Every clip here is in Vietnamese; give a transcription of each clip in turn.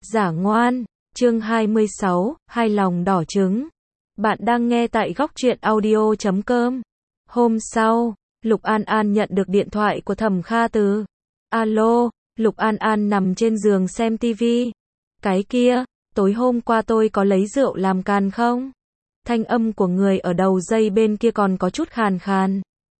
Giả ngoan, chương 26, hai lòng đỏ trứng. Bạn đang nghe tại góc truyện audio.com. Hôm sau, Lục An An nhận được điện thoại của Thẩm Kha Từ. Alo, Lục An An nằm trên giường xem tivi. Cái kia, tối hôm qua tôi có lấy rượu làm càn không? Thanh âm của người ở đầu dây bên kia còn có chút khàn khàn.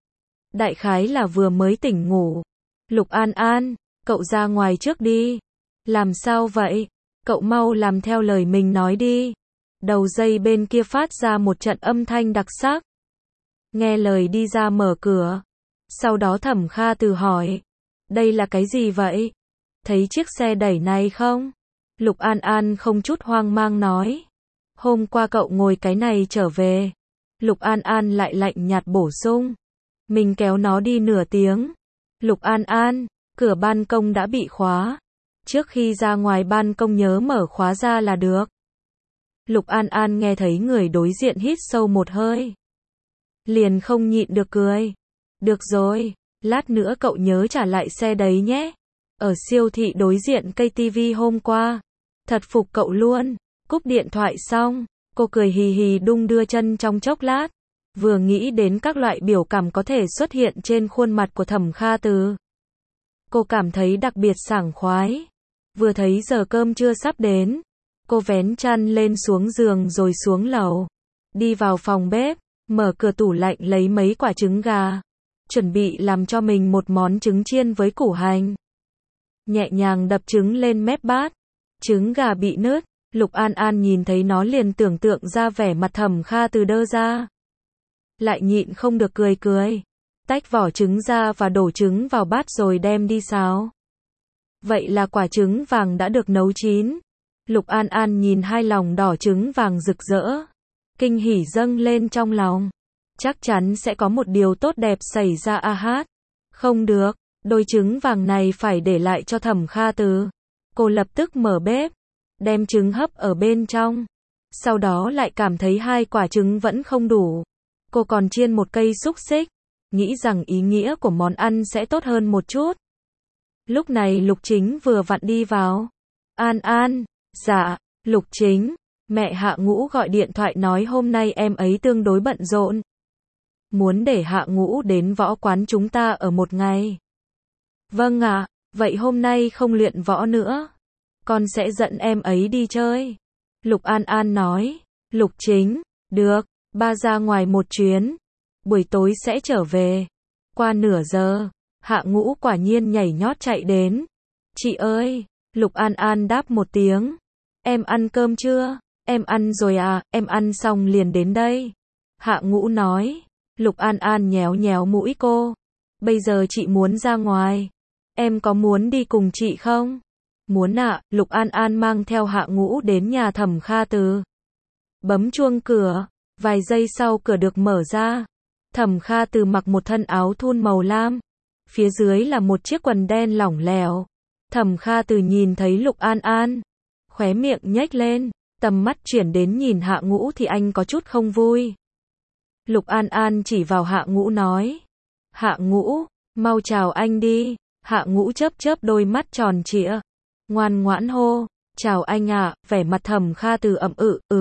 Đại khái là vừa mới tỉnh ngủ. Lục An An, cậu ra ngoài trước đi. Làm sao vậy? Cậu mau làm theo lời mình nói đi. Đầu dây bên kia phát ra một trận âm thanh đặc sắc. Nghe lời đi ra mở cửa. Sau đó Thẩm Kha Từ hỏi. Đây là cái gì vậy? Thấy chiếc xe đẩy này không? Lục An An không chút hoang mang nói. Hôm qua cậu ngồi cái này trở về. Lục An An lại lạnh nhạt bổ sung. Mình kéo nó đi nửa tiếng. Lục An An, cửa ban công đã bị khóa. Trước khi ra ngoài ban công nhớ mở khóa ra là được. Lục An An nghe thấy người đối diện hít sâu một hơi. Liền không nhịn được cười. Được rồi, lát nữa cậu nhớ trả lại xe đấy nhé. Ở siêu thị đối diện cây tivi hôm qua. Thật phục cậu luôn. Cúp điện thoại xong, cô cười hì hì đung đưa chân trong chốc lát. Vừa nghĩ đến các loại biểu cảm có thể xuất hiện trên khuôn mặt của Thẩm Kha Từ. Cô cảm thấy đặc biệt sảng khoái. Vừa thấy giờ cơm trưa sắp đến, cô vén chăn lên xuống giường rồi xuống lầu. Đi vào phòng bếp, mở cửa tủ lạnh lấy mấy quả trứng gà. Chuẩn bị làm cho mình một món trứng chiên với củ hành. Nhẹ nhàng đập trứng lên mép bát. Trứng gà bị nứt, Lục An An nhìn thấy nó liền tưởng tượng ra vẻ mặt Thẩm Kha Từ đơ ra. Lại nhịn không được cười cười. Tách vỏ trứng ra và đổ trứng vào bát rồi đem đi xào. Vậy là quả trứng vàng đã được nấu chín. Lục An An nhìn hai lòng đỏ trứng vàng rực rỡ. Kinh hỉ dâng lên trong lòng. Chắc chắn sẽ có một điều tốt đẹp xảy ra a hát. Không được, đôi trứng vàng này phải để lại cho Thẩm Kha Từ. Cô lập tức mở bếp. Đem trứng hấp ở bên trong. Sau đó lại cảm thấy hai quả trứng vẫn không đủ. Cô còn chiên một cây xúc xích. Nghĩ rằng ý nghĩa của món ăn sẽ tốt hơn một chút. Lúc này Lục Chính vừa vặn đi vào. An An, dạ, Lục Chính, mẹ Hạ Ngũ gọi điện thoại nói hôm nay em ấy tương đối bận rộn. Muốn để Hạ Ngũ đến võ quán chúng ta ở một ngày. Vâng ạ, vậy hôm nay không luyện võ nữa. Con sẽ dẫn em ấy đi chơi. Lục An An nói. Lục Chính, được, ba ra ngoài một chuyến. Buổi tối sẽ trở về. Qua nửa giờ. Hạ Ngũ quả nhiên nhảy nhót chạy đến. Chị ơi, Lục An An đáp một tiếng. Em ăn cơm chưa? Em ăn rồi à, em ăn xong liền đến đây. Hạ Ngũ nói. Lục An An nhéo nhéo mũi cô. Bây giờ chị muốn ra ngoài. Em có muốn đi cùng chị không? Muốn ạ, Lục An An mang theo Hạ Ngũ đến nhà Thẩm Kha Từ. Bấm chuông cửa. Vài giây sau cửa được mở ra. Thẩm Kha Từ mặc một thân áo thun màu lam. Phía dưới là một chiếc quần đen lỏng lẻo. Thẩm Kha Từ nhìn thấy Lục An An. Khóe miệng nhếch lên. Tầm mắt chuyển đến nhìn Hạ Ngũ thì anh có chút không vui. Lục An An chỉ vào Hạ Ngũ nói. Hạ Ngũ, mau chào anh đi. Hạ Ngũ chớp chớp đôi mắt tròn trịa. Ngoan ngoãn hô. Chào anh ạ, vẻ mặt Thẩm Kha Từ ậm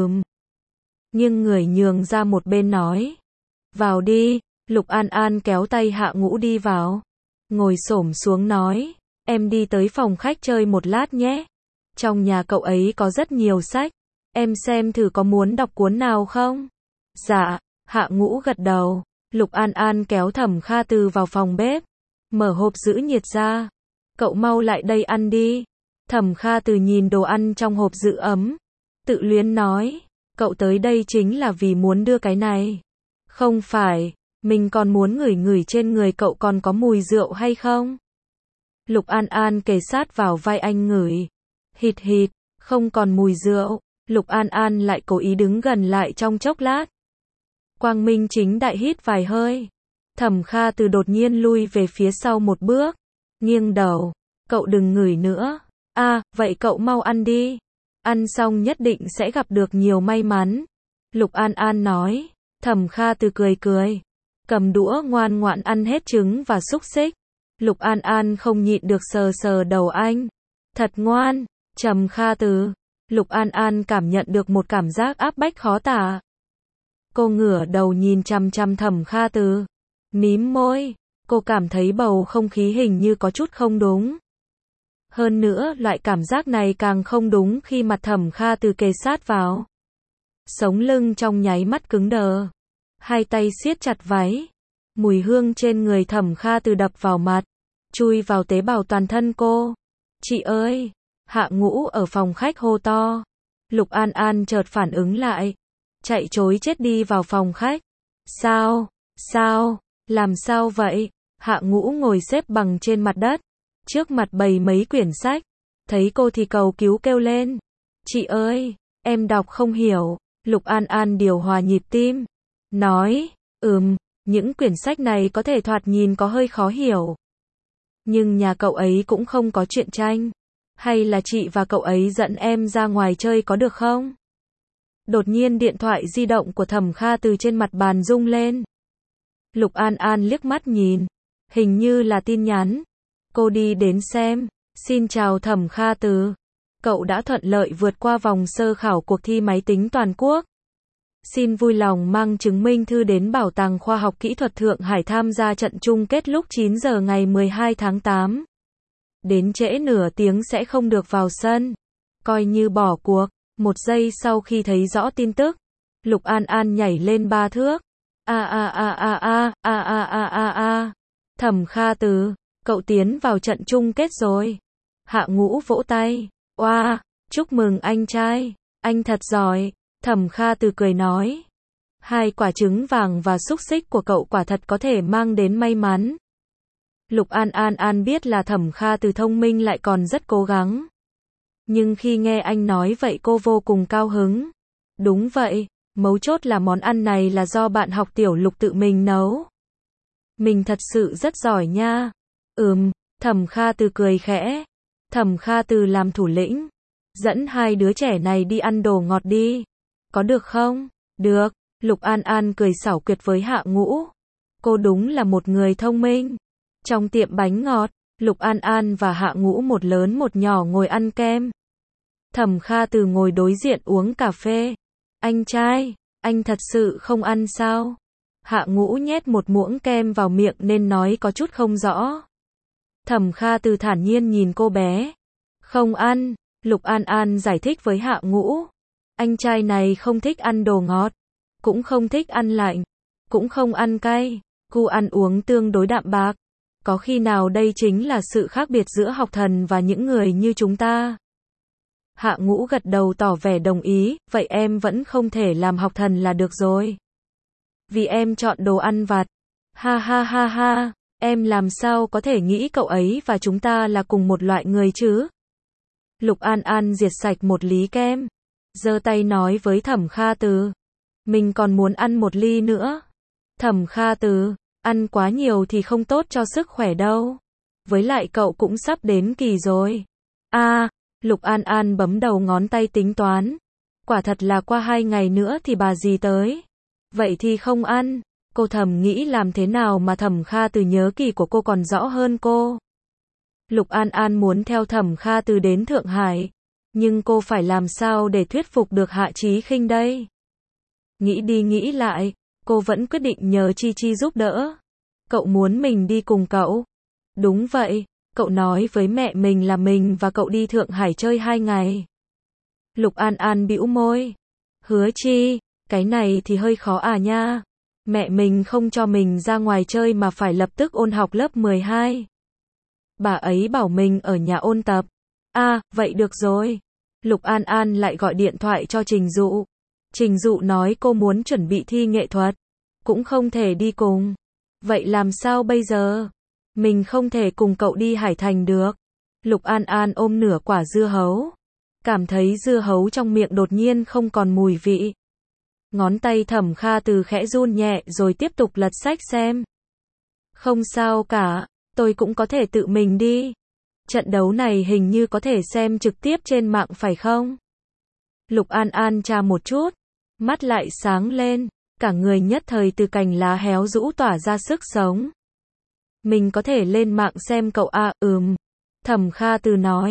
Nhưng người nhường ra một bên nói. Vào đi. Lục An An kéo tay Hạ Ngũ đi vào. Ngồi xổm xuống nói. Em đi tới phòng khách chơi một lát nhé. Trong nhà cậu ấy có rất nhiều sách. Em xem thử có muốn đọc cuốn nào không? Dạ. Hạ Ngũ gật đầu. Lục An An kéo Thẩm Kha Từ vào phòng bếp. Mở hộp giữ nhiệt ra. Cậu mau lại đây ăn đi. Thẩm Kha Từ nhìn đồ ăn trong hộp giữ ấm. Tự luyến nói. Cậu tới đây chính là vì muốn đưa cái này. Không phải. Mình còn muốn ngửi ngửi trên người cậu còn có mùi rượu hay không? Lục An An kề sát vào vai anh ngửi. Hít hít. Không còn mùi rượu. Lục An An lại cố ý đứng gần lại trong chốc lát. Quang minh chính đại hít vài hơi. Thẩm Kha Từ đột nhiên lui về phía sau một bước. Nghiêng đầu. Cậu đừng ngửi nữa. Vậy cậu mau ăn đi. Ăn xong nhất định sẽ gặp được nhiều may mắn. Lục An An nói. Thẩm Kha Từ cười cười. Cầm đũa ngoan ngoãn ăn hết trứng và xúc xích. Lục An An không nhịn được sờ sờ đầu anh. Thật ngoan. Trầm Kha Từ. Lục An An cảm nhận được một cảm giác áp bách khó tả. Cô ngửa đầu nhìn chằm chằm Thẩm Kha Từ. Mím môi. Cô cảm thấy bầu không khí hình như có chút không đúng. Hơn nữa, loại cảm giác này càng không đúng khi mặt Thẩm Kha Từ kề sát vào. Sống lưng trong nháy mắt cứng đờ. Hai tay siết chặt váy. Mùi hương trên người Thẩm Kha Từ đập vào mặt, chui vào tế bào toàn thân cô. Chị ơi! Hạ Ngũ ở phòng khách hô to. Lục An An chợt phản ứng lại. Chạy trối chết đi vào phòng khách. Sao? Sao? Làm sao vậy? Hạ Ngũ ngồi xếp bằng trên mặt đất. Trước mặt bày mấy quyển sách. Thấy cô thì cầu cứu kêu lên. Chị ơi! Em đọc không hiểu. Lục An An điều hòa nhịp tim. Nói. Những quyển sách này có thể thoạt nhìn có hơi khó hiểu. Nhưng nhà cậu ấy cũng không có truyện tranh. Hay là chị và cậu ấy dẫn em ra ngoài chơi có được không? Đột nhiên điện thoại di động của Thẩm Kha Từ trên mặt bàn rung lên. Lục An An liếc mắt nhìn. Hình như là tin nhắn. Cô đi đến xem. Xin chào Thẩm Kha Từ. Cậu đã thuận lợi vượt qua vòng sơ khảo cuộc thi máy tính toàn quốc. Xin vui lòng mang chứng minh thư đến Bảo tàng Khoa học Kỹ thuật Thượng Hải tham gia trận chung kết lúc 9 giờ ngày 12 tháng 8. Đến trễ nửa tiếng sẽ không được vào sân. Coi như bỏ cuộc. Một giây sau khi thấy rõ tin tức, Lục An An nhảy lên 3 thước. Thẩm Kha Từ, cậu tiến vào trận chung kết rồi. Hạ Ngũ vỗ tay. Oa, chúc mừng anh trai, anh thật giỏi. Thẩm Kha Từ cười nói. 2 quả trứng vàng và xúc xích của cậu quả thật có thể mang đến may mắn. Lục An An biết là Thẩm Kha Từ thông minh lại còn rất cố gắng. Nhưng khi nghe anh nói vậy cô vô cùng cao hứng. Đúng vậy, mấu chốt là món ăn này là do bạn học tiểu Lục tự mình nấu. Mình thật sự rất giỏi nha. Thẩm Kha Từ cười khẽ. Thẩm Kha Từ làm thủ lĩnh. Dẫn 2 đứa trẻ này đi ăn đồ ngọt đi. Có được không? Được. Lục An An cười xảo quyệt với Hạ Ngũ. Cô đúng là một người thông minh. Trong tiệm bánh ngọt, Lục An An và Hạ Ngũ một lớn một nhỏ ngồi ăn kem. Thẩm Kha Từ ngồi đối diện uống cà phê. Anh trai, anh thật sự không ăn sao? Hạ Ngũ nhét một muỗng kem vào miệng nên nói có chút không rõ. Thẩm Kha Từ thản nhiên nhìn cô bé. Không ăn, Lục An An giải thích với Hạ Ngũ. Anh trai này không thích ăn đồ ngọt, cũng không thích ăn lạnh, cũng không ăn cay, cô ăn uống tương đối đạm bạc. Có khi nào đây chính là sự khác biệt giữa học thần và những người như chúng ta? Hạ Ngũ gật đầu tỏ vẻ đồng ý, vậy em vẫn không thể làm học thần là được rồi. Vì em chọn đồ ăn vặt. Ha ha ha ha, em làm sao có thể nghĩ cậu ấy và chúng ta là cùng một loại người chứ? Lục An An diệt sạch một lý kem, giơ tay nói với Thẩm Kha Từ. Mình còn muốn ăn một ly nữa. Thẩm Kha Từ, ăn quá nhiều thì không tốt cho sức khỏe đâu. Với lại cậu cũng sắp đến kỳ rồi. Lục An An bấm đầu ngón tay tính toán. Quả thật là qua 2 ngày nữa thì bà dì tới. Vậy thì không ăn. Cô thầm nghĩ làm thế nào mà Thẩm Kha Từ nhớ kỳ của cô còn rõ hơn cô. Lục An An muốn theo Thẩm Kha Từ đến Thượng Hải. Nhưng cô phải làm sao để thuyết phục được Hạ Chí Khinh đây? Nghĩ đi nghĩ lại, cô vẫn quyết định nhờ Chi Chi giúp đỡ. Cậu muốn mình đi cùng cậu? Đúng vậy, cậu nói với mẹ mình là mình và cậu đi Thượng Hải chơi 2 ngày. Lục An An bĩu môi. Hứa Chi, cái này thì hơi khó à nha. Mẹ mình không cho mình ra ngoài chơi mà phải lập tức ôn học lớp 12. Bà ấy bảo mình ở nhà ôn tập. Vậy được rồi. Lục An An lại gọi điện thoại cho Trình Dụ. Trình Dụ nói cô muốn chuẩn bị thi nghệ thuật, cũng không thể đi cùng. Vậy làm sao bây giờ? Mình không thể cùng cậu đi Hải Thành được. Lục An An ôm nửa quả dưa hấu. Cảm thấy dưa hấu trong miệng đột nhiên không còn mùi vị. Ngón tay Thẩm Kha Từ khẽ run nhẹ rồi tiếp tục lật sách xem. Không sao cả, tôi cũng có thể tự mình đi. Trận đấu này hình như có thể xem trực tiếp trên mạng phải không? Lục An An tra một chút, mắt lại sáng lên, cả người nhất thời từ cành lá héo rũ tỏa ra sức sống. Mình có thể lên mạng xem cậu Thẩm Kha Từ nói.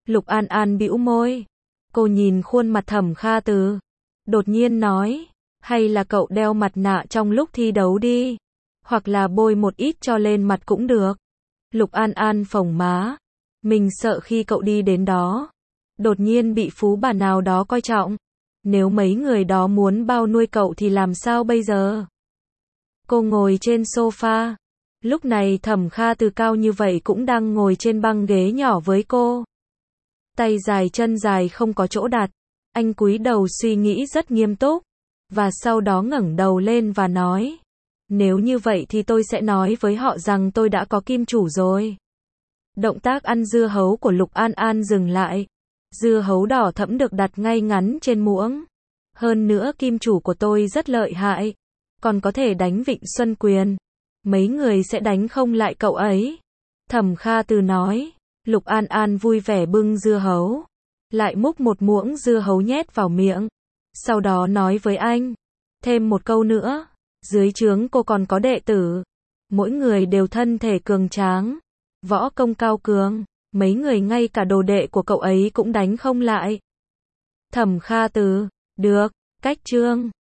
Lục An An bĩu môi. Cô nhìn khuôn mặt Thẩm Kha Từ, đột nhiên nói, hay là cậu đeo mặt nạ trong lúc thi đấu đi, hoặc là bôi một ít cho lên mặt cũng được. Lục An An phồng má, mình sợ khi cậu đi đến đó, đột nhiên bị phú bà nào đó coi trọng, nếu mấy người đó muốn bao nuôi cậu thì làm sao bây giờ? Cô ngồi trên sofa, lúc này Thẩm Kha Từ cao như vậy cũng đang ngồi trên băng ghế nhỏ với cô. Tay dài chân dài không có chỗ đặt, anh cúi đầu suy nghĩ rất nghiêm túc, và sau đó ngẩng đầu lên và nói, nếu như vậy thì tôi sẽ nói với họ rằng tôi đã có kim chủ rồi. Động tác ăn dưa hấu của Lục An An dừng lại, dưa hấu đỏ thẫm được đặt ngay ngắn trên muỗng. Hơn nữa kim chủ của tôi rất lợi hại, còn có thể đánh Vịnh Xuân Quyền. Mấy người sẽ đánh không lại cậu ấy. Thẩm Kha Từ nói. Lục An An vui vẻ bưng dưa hấu, lại múc một muỗng dưa hấu nhét vào miệng. Sau đó nói với anh, thêm một câu nữa, dưới trướng cô còn có đệ tử, mỗi người đều thân thể cường tráng, võ công cao cường, mấy người ngay cả đồ đệ của cậu ấy cũng đánh không lại. Thẩm Kha Từ, được, cách chương